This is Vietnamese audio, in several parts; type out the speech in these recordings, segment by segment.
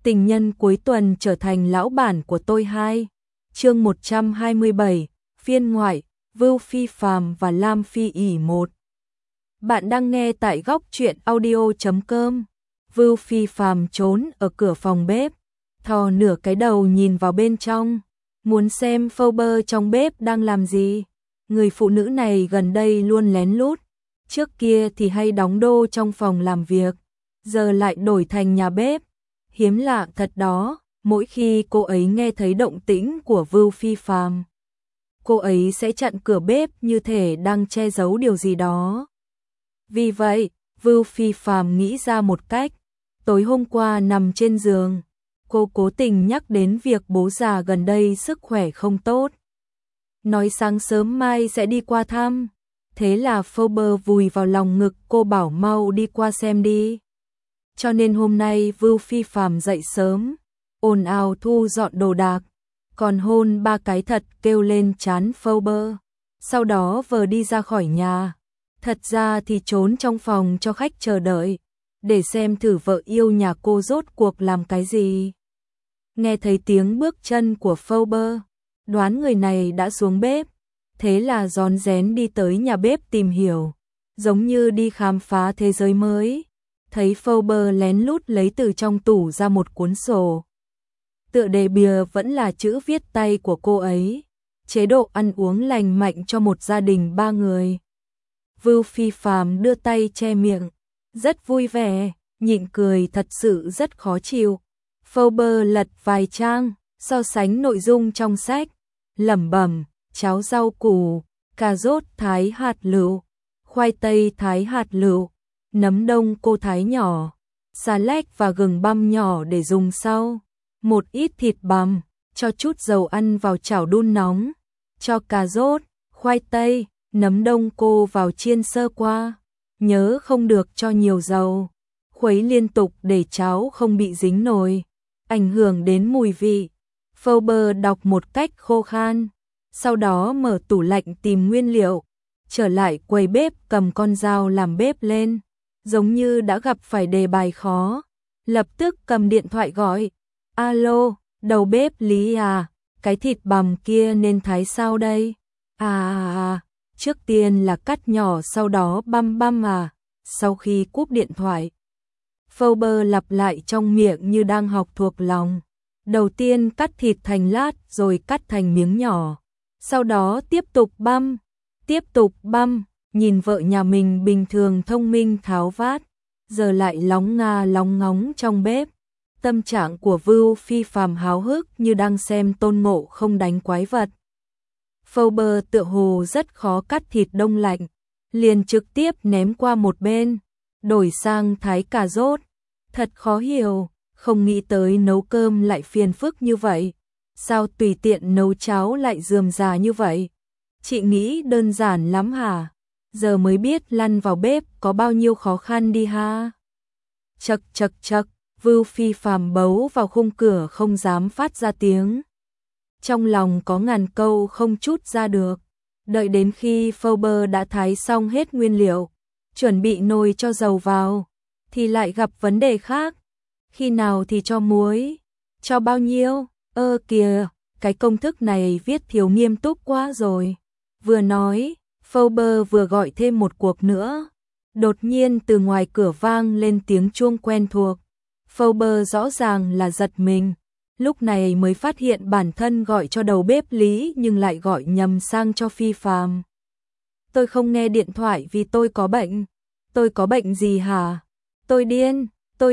Tình nhân cuối tuần trở thành lão bản của tôi 2. Chương 127, phiên ngoại, Vưu Phi Phàm và Lam Phi ỷ 1. Bạn đang nghe tại góc truyện audio.com. Vưu Phi Phàm trốn ở cửa phòng bếp, thò nửa cái đầu nhìn vào bên trong, muốn xem Phoebe trong bếp đang làm gì. Người phụ nữ này gần đây luôn lén lút, trước kia thì hay đóng đô trong phòng làm việc, giờ lại đổi thành nhà bếp. Hiếm lạ thật đó, mỗi khi cô ấy nghe thấy động tĩnh của Vưu Phi Phàm, cô ấy sẽ chặn cửa bếp như thể đang che giấu điều gì đó. Vì vậy, Vưu Phi Phàm nghĩ ra một cách. Tối hôm qua nằm trên giường, cô cố tình nhắc đến việc bố già gần đây sức khỏe không tốt, nói sáng sớm mai sẽ đi qua thăm. Thế là Phoebe vùi vào lòng ngực cô bảo mau đi qua xem đi. Cho nên hôm nay Vưu Phi Phàm dậy sớm, ồn ào thu dọn đồ đạc, còn hôn 3 cái thật kêu lên trán Phoebe. Sau đó vờ đi ra khỏi nhà, thật ra thì trốn trong phòng cho khách chờ đợi, để xem thử vợ yêu nhà cô rốt cuộc làm cái gì. Nghe thấy tiếng bước chân của Phoebe, đoán người này đã xuống bếp, thế là rón rén đi tới nhà bếp tìm hiểu, giống như đi khám phá thế giới mới. Thấy Phoebe lén lút lấy từ trong tủ ra một cuốn sổ. Tựa đề bìa vẫn là chữ viết tay của cô ấy, chế độ ăn uống lành mạnh cho một gia đình 3 người. Vưu Phi Phàm đưa tay che miệng, rất vui vẻ, nhịn cười thật sự rất khó chịu. Phoebe lật vài trang, so sánh nội dung trong sách, lẩm bẩm, cháo rau củ, cà rốt thái hạt lựu, khoai tây thái hạt lựu, nấm đông cô thái nhỏ, xà lách và gừng băm nhỏ để dùng sau, một ít thịt bằm, cho chút dầu ăn vào chảo đun nóng, cho cà rốt, khoai tây, nấm đông cô vào chiên sơ qua, nhớ không được cho nhiều dầu, khuấy liên tục để cháo không bị dính nồi, ảnh hưởng đến mùi vị. Phoebe đọc một cách khô khan, sau đó mở tủ lạnh tìm nguyên liệu, trở lại quầy bếp cầm con dao làm bếp lên, giống như đã gặp phải đề bài khó, lập tức cầm điện thoại gọi. Alo, đầu bếp Lý à, cái thịt bằm kia nên thái sao đây? Trước tiên là cắt nhỏ sau đó băm băm à. Sau khi cúp điện thoại, Phoebe lặp lại trong miệng như đang học thuộc lòng. Đầu tiên cắt thịt thành lát rồi cắt thành miếng nhỏ, sau đó tiếp tục băm, nhìn vợ nhà mình bình thường thông minh tháo vát, giờ lại lóng nga lóng ngóng trong bếp. Tâm trạng của Vưu Phi Phàm háo hức như đang xem Tôn Ngộ Không đánh quái vật. Phoebe tựa hồ rất khó cắt thịt đông lạnh, liền trực tiếp ném qua một bên, đổi sang thái cà rốt. Thật khó hiểu, không nghĩ tới nấu cơm lại phiền phức như vậy. Sao tùy tiện nấu cháo lại rườm rà như vậy? Chị nghĩ đơn giản lắm hả? Giờ mới biết lăn vào bếp có bao nhiêu khó khăn đi ha. Chậc chậc chậc, Vưu Phi Phàm bấu vào khung cửa không dám phát ra tiếng. Trong lòng có ngàn câu không trút ra được. Đợi đến khi Phoebe đã thái xong hết nguyên liệu, chuẩn bị nồi cho dầu vào, thì lại gặp vấn đề khác. Khi nào thì cho muối? Cho bao nhiêu? Kìa, cái công thức này viết thiếu nghiêm túc quá rồi. Vừa nói, Phoebe vừa gọi thêm một cuộc nữa. Đột nhiên từ ngoài cửa vang lên tiếng chuông quen thuộc. Phoebe rõ ràng là giật mình, lúc này mới phát hiện bản thân gọi cho đầu bếp Lý nhưng lại gọi nhầm sang cho Phi Phàm. Tôi không nghe điện thoại vì tôi có bệnh. Tôi có bệnh gì hả? Tôi điên.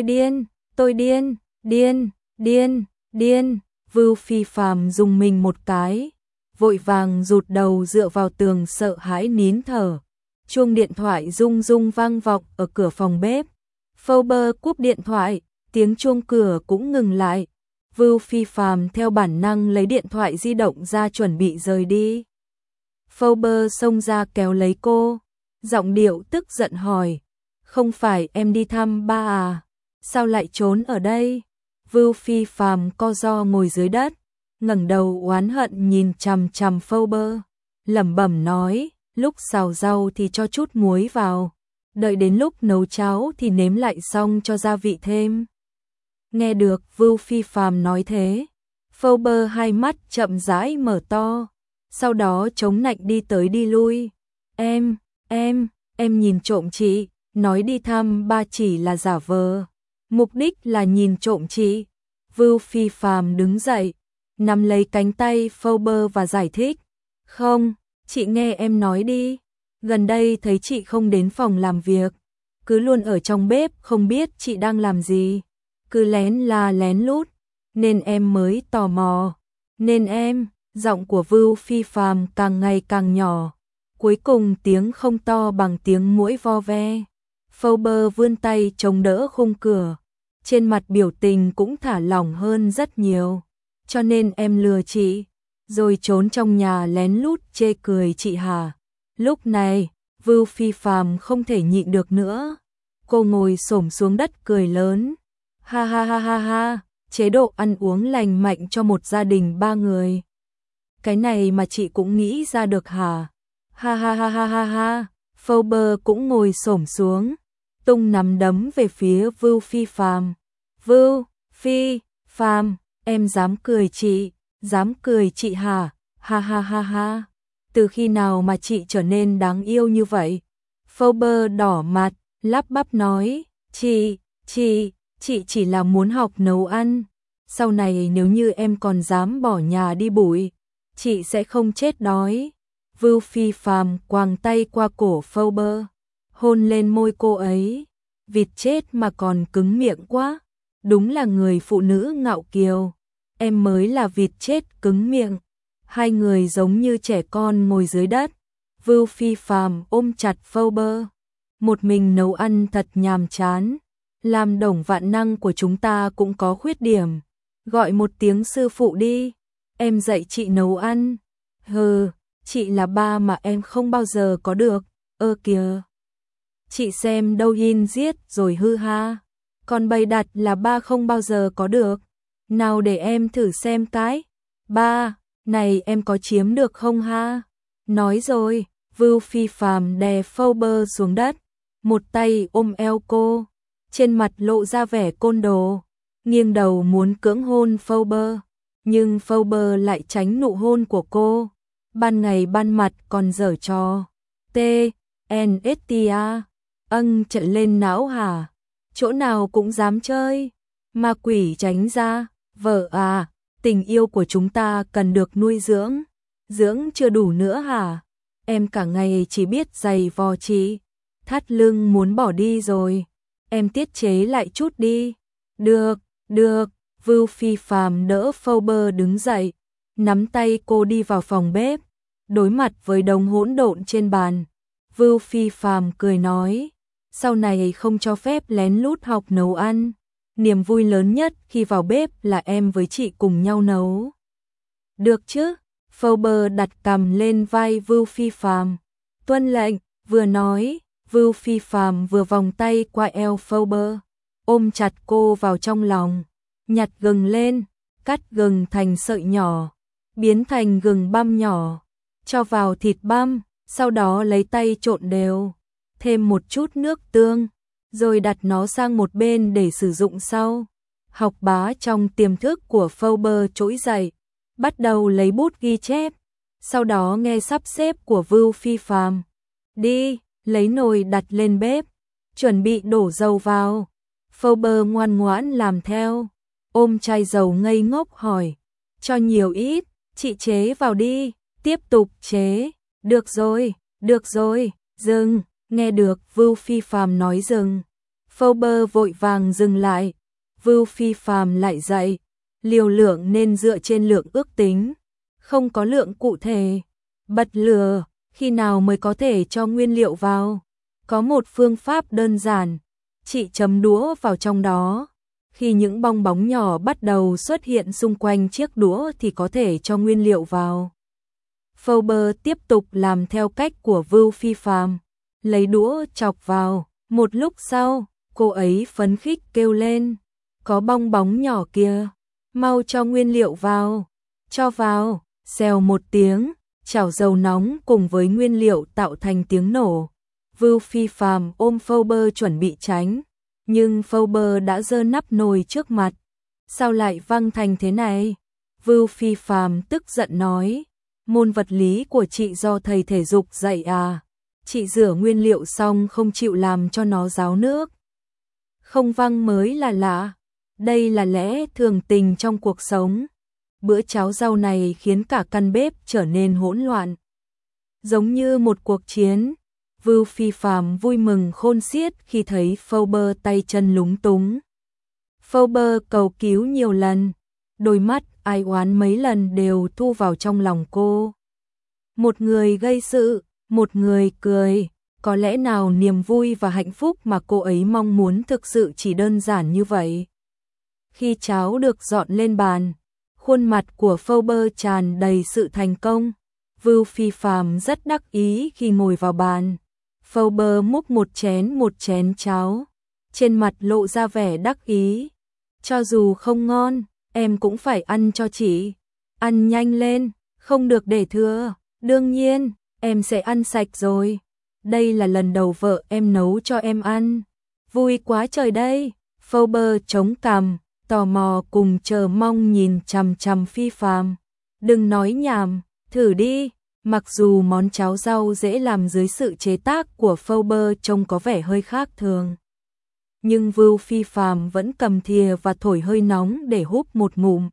Vưu Phi Phàm rùng mình một cái, vội vàng rụt đầu dựa vào tường sợ hãi nín thở. Chuông điện thoại rung rung vang vọng ở cửa phòng bếp. Phoebe cúp điện thoại, tiếng chuông cửa cũng ngừng lại. Vưu Phi Phàm theo bản năng lấy điện thoại di động ra chuẩn bị rời đi. Phoebe xông ra kéo lấy cô, giọng điệu tức giận hỏi, không phải em đi thăm ba à? Sao lại trốn ở đây? Vưu Phi Phàm co ro ngồi dưới đất, ngẩng đầu oán hận nhìn chằm chằm Phoebe, lẩm bẩm nói, lúc xào rau thì cho chút muối vào, đợi đến lúc nấu cháo thì nếm lại xong cho gia vị thêm. Nghe được Vưu Phi Phàm nói thế, Phoebe hai mắt chậm rãi mở to, sau đó chống nạnh đi tới đi lui. Em nhìn trộm chị, nói đi thăm ba chỉ là giả vờ. Mục đích là nhìn trộm chị. Vưu Phi Phàm đứng dậy, nắm lấy cánh tay Phoebe và giải thích. Không, chị nghe em nói đi. Gần đây thấy chị không đến phòng làm việc, cứ luôn ở trong bếp không biết chị đang làm gì. Cứ lén la lén lút, nên em mới tò mò. Giọng của Vưu Phi Phàm càng ngày càng nhỏ. Cuối cùng tiếng không to bằng tiếng muỗi vo ve. Phoebe vươn tay chống đỡ khung cửa. Trên mặt biểu tình cũng thả lỏng hơn rất nhiều. Cho nên em lừa chị, rồi trốn trong nhà lén lút chê cười chị hả? Lúc này, Vưu Phi Phàm không thể nhịn được nữa. Cô ngồi xổm xuống đất cười lớn. Ha ha ha ha ha, chế độ ăn uống lành mạnh cho một gia đình 3 người. Cái này mà chị cũng nghĩ ra được hả? Ha ha ha ha ha ha, Phoebe cũng ngồi xổm xuống, tung nắm đấm về phía Vưu Phi Phàm. Vưu Phi Phàm, em dám cười chị hả? Ha ha ha ha, từ khi nào mà chị trở nên đáng yêu như vậy? Phoebe đỏ mặt, lắp bắp nói, chị chỉ là muốn học nấu ăn. Sau này nếu như em còn dám bỏ nhà đi bụi, chị sẽ không chết đói. Vưu Phi Phàm quàng tay qua cổ Phoebe, hôn lên môi cô ấy. Vịt chết mà còn cứng miệng quá, đúng là người phụ nữ ngạo kiều. Em mới là vịt chết cứng miệng. Hai người giống như trẻ con ngồi dưới đất. Vưu Phi Phàm ôm chặt Phoebe. Một mình nấu ăn thật nhàm chán. Làm đồng vạn năng của chúng ta cũng có khuyết điểm. Gọi một tiếng sư phụ đi, em dạy chị nấu ăn. Hừ, chị là ba mà em không bao giờ có được. Ơ kìa, chị xem đâu in giết rồi hư ha. Còn bày đặt là ba không bao giờ có được. Nào để em thử xem cái. Ba, này em có chiếm được không ha? Nói rồi, Vưu Phi Phàm đè Phoebe xuống đất, một tay ôm eo cô, trên mặt lộ ra vẻ côn đồ, nghiêng đầu muốn cưỡng hôn Phoebe, nhưng Phoebe lại tránh nụ hôn của cô. Ban ngày ban mặt còn giở trò. T.N.S.T.A. Trận lên não hả? Chỗ nào cũng dám chơi. Ma quỷ tránh ra. Vợ à, tình yêu của chúng ta cần được nuôi dưỡng. Dưỡng chưa đủ nữa hả? Em cả ngày chỉ biết giày vò chị. Thắt lưng muốn bỏ đi rồi. Em tiết chế lại chút đi. Được. Vưu Phi Phàm đỡ Phoebe đứng dậy, nắm tay cô đi vào phòng bếp. Đối mặt với đống hỗn độn trên bàn, Vưu Phi Phàm cười nói, sau này không cho phép lén lút học nấu ăn. Niềm vui lớn nhất khi vào bếp là em với chị cùng nhau nấu. Được chứ? Phoebe đặt cằm lên vai Vưu Phi Phàm. Tuân lệnh. Vừa nói, Vưu Phi Phàm vừa vòng tay qua eo Phoebe, ôm chặt cô vào trong lòng, nhặt gừng lên, cắt gừng thành sợi nhỏ, biến thành gừng băm nhỏ, cho vào thịt băm, sau đó lấy tay trộn đều, thêm một chút nước tương, rồi đặt nó sang một bên để sử dụng sau. Học bá trong tiềm thức của Phoebe trỗi dậy, bắt đầu lấy bút ghi chép, sau đó nghe sắp xếp của Vưu Phi Phàm. Đi, lấy nồi đặt lên bếp, chuẩn bị đổ dầu vào. Phoebe ngoan ngoãn làm theo, ôm chai dầu ngây ngốc hỏi, cho nhiều ít, chị chế vào đi, tiếp tục chế. Được rồi, dừng. Nghe được Vưu Phi Phàm nói dừng, Phoebe vội vàng dừng lại. Vưu Phi Phàm lại dạy, liều lượng nên dựa trên lượng ước tính, không có lượng cụ thể. Bật lửa, khi nào mới có thể cho nguyên liệu vào? Có một phương pháp đơn giản, chị chấm đũa vào trong đó. Khi những bong bóng nhỏ bắt đầu xuất hiện xung quanh chiếc đũa thì có thể cho nguyên liệu vào. Phoebe tiếp tục làm theo cách của Vưu Phi Phàm, lấy đũa chọc vào. Một lúc sau, cô ấy phấn khích kêu lên, có bong bóng nhỏ kia, mau cho nguyên liệu vào. Cho vào, xèo một tiếng, chảo dầu nóng cùng với nguyên liệu tạo thành tiếng nổ. Vưu Phi Phàm ôm Phoebe chuẩn bị tránh, Nhưng Phoebe đã giơ nắp nồi trước mặt. Sao lại văng thành thế này? Vưu Phi Phàm tức giận nói. Môn vật lý của chị do thầy thể dục dạy à? Chị rửa nguyên liệu xong không chịu làm cho nó ráo nước. Không văng mới là lạ. Đây là lẽ thường tình trong cuộc sống. Bữa cháo rau này khiến cả căn bếp trở nên hỗn loạn. Giống như một cuộc chiến. Vưu Phi Phàm vui mừng khôn xiết khi thấy Phoebe tay chân lúng túng. Phoebe cầu cứu nhiều lần. Đôi mắt ai oán mấy lần đều thu vào trong lòng cô. Một người gây sự, một người cười. Có lẽ nào niềm vui và hạnh phúc mà cô ấy mong muốn thực sự chỉ đơn giản như vậy. Khi cháo được dọn lên bàn, khuôn mặt của Phoebe tràn đầy sự thành công. Vưu Phi Phàm rất đắc ý khi ngồi vào bàn. Phoebe múc một chén cháo, trên mặt lộ ra vẻ đắc ý. Cho dù không ngon, em cũng phải ăn cho chị. Ăn nhanh lên, không được để thừa. Đương nhiên, em sẽ ăn sạch rồi. Đây là lần đầu vợ em nấu cho em ăn. Vui quá trời đây. Phoebe chống cằm, tò mò cùng chờ mong nhìn chằm chằm Phi Phàm. Đừng nói nhảm, thử đi. Mặc dù món cháo rau dễ làm dưới sự chế tác của Phoebe trông có vẻ hơi khác thường, nhưng Vưu Phi Phàm vẫn cầm thìa và thổi hơi nóng để húp một ngụm.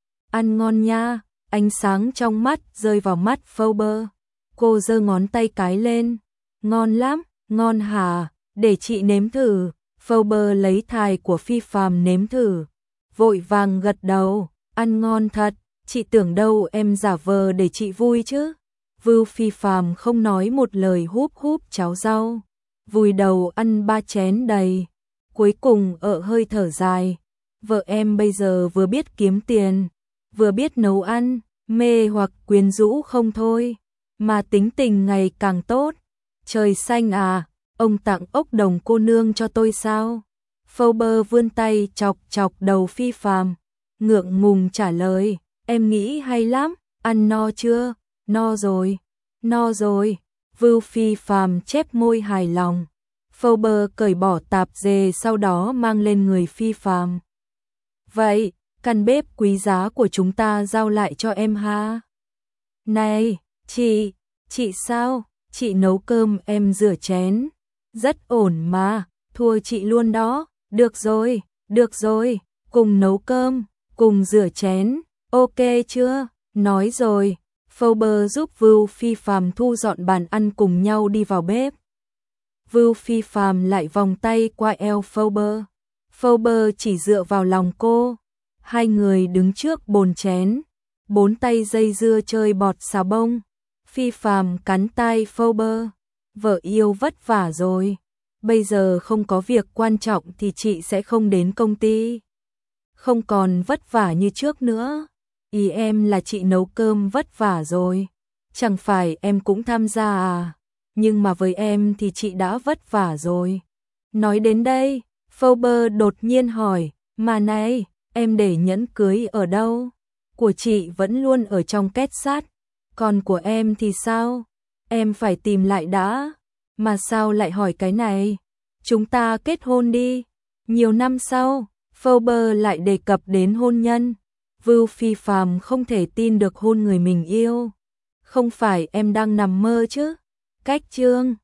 Ăn ngon nha. Ánh sáng trong mắt rơi vào mắt Phoebe. Cô giơ ngón tay cái lên. Ngon lắm, ngon hả? Để chị nếm thử. Phoebe lấy thìa của Phi Phàm nếm thử. Vội vàng gật đầu. Ăn ngon thật, chị tưởng đâu em giả vờ để chị vui chứ. Vưu Phi Phàm không nói một lời húp húp cháo rau. Vùi đầu ăn 3 chén đầy. Cuối cùng hơi thở dài. Vợ em bây giờ vừa biết kiếm tiền, vừa biết nấu ăn, mê hoặc quyến rũ không thôi, mà tính tình ngày càng tốt. Trời xanh à, ông tặng ốc đồng cô nương cho tôi sao? Phoebe vươn tay chọc chọc đầu Phi Phàm, ngượng ngùng trả lời, em nghĩ hay lắm. Ăn no chưa? No rồi, no rồi. Vưu Phi Phàm chép môi hài lòng. Phoebe cởi bỏ tạp dề sau đó mang lên người Phi Phàm. Vậy, căn bếp quý giá của chúng ta giao lại cho em ha. Này, chị sao? Chị nấu cơm em rửa chén. Rất ổn mà, thua chị luôn đó. Được rồi, cùng nấu cơm, cùng rửa chén, ok chưa? Nói rồi, Phoebe giúp Vưu Phi Phàm thu dọn bàn ăn cùng nhau đi vào bếp. Vưu Phi Phàm lại vòng tay qua eo Phoebe. Phoebe chỉ dựa vào lòng cô. Hai người đứng trước bồn chén, 4 tay dây dưa chơi bọt xà bông. Phi Phàm cắn tai Phoebe. Vợ yêu vất vả rồi. Bây giờ không có việc quan trọng thì chị sẽ không đến công ty. Không còn vất vả như trước nữa. Ý em là chị nấu cơm vất vả rồi. Chẳng phải em cũng tham gia à? Nhưng mà với em thì chị đã vất vả rồi. Nói đến đây, Phoebe đột nhiên hỏi, mà này, em để nhẫn cưới ở đâu? Của chị vẫn luôn ở trong két sắt, còn của em thì sao? Em phải tìm lại đã. Mà sao lại hỏi cái này? Chúng ta kết hôn đi. Nhiều năm sau, Phoebe lại đề cập đến hôn nhân. Vưu Phi Phàm không thể tin được hôn người mình yêu. Không phải em đang nằm mơ chứ? Cách chương